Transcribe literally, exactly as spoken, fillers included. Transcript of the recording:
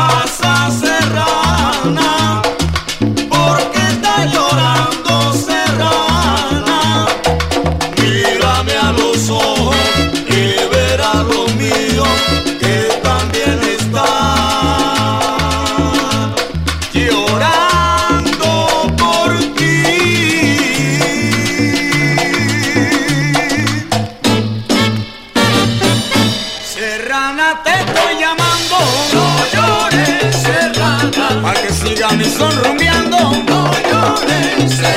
pasa, Serrana? ¿Por qué está llorando, Serrana? Mírame a los ojos y verás lo mío, que también está llorando por ti. Serrana, te estoy llamando, no llores, Serrana, para que siga mi son rumbeando, no llores, Serrana.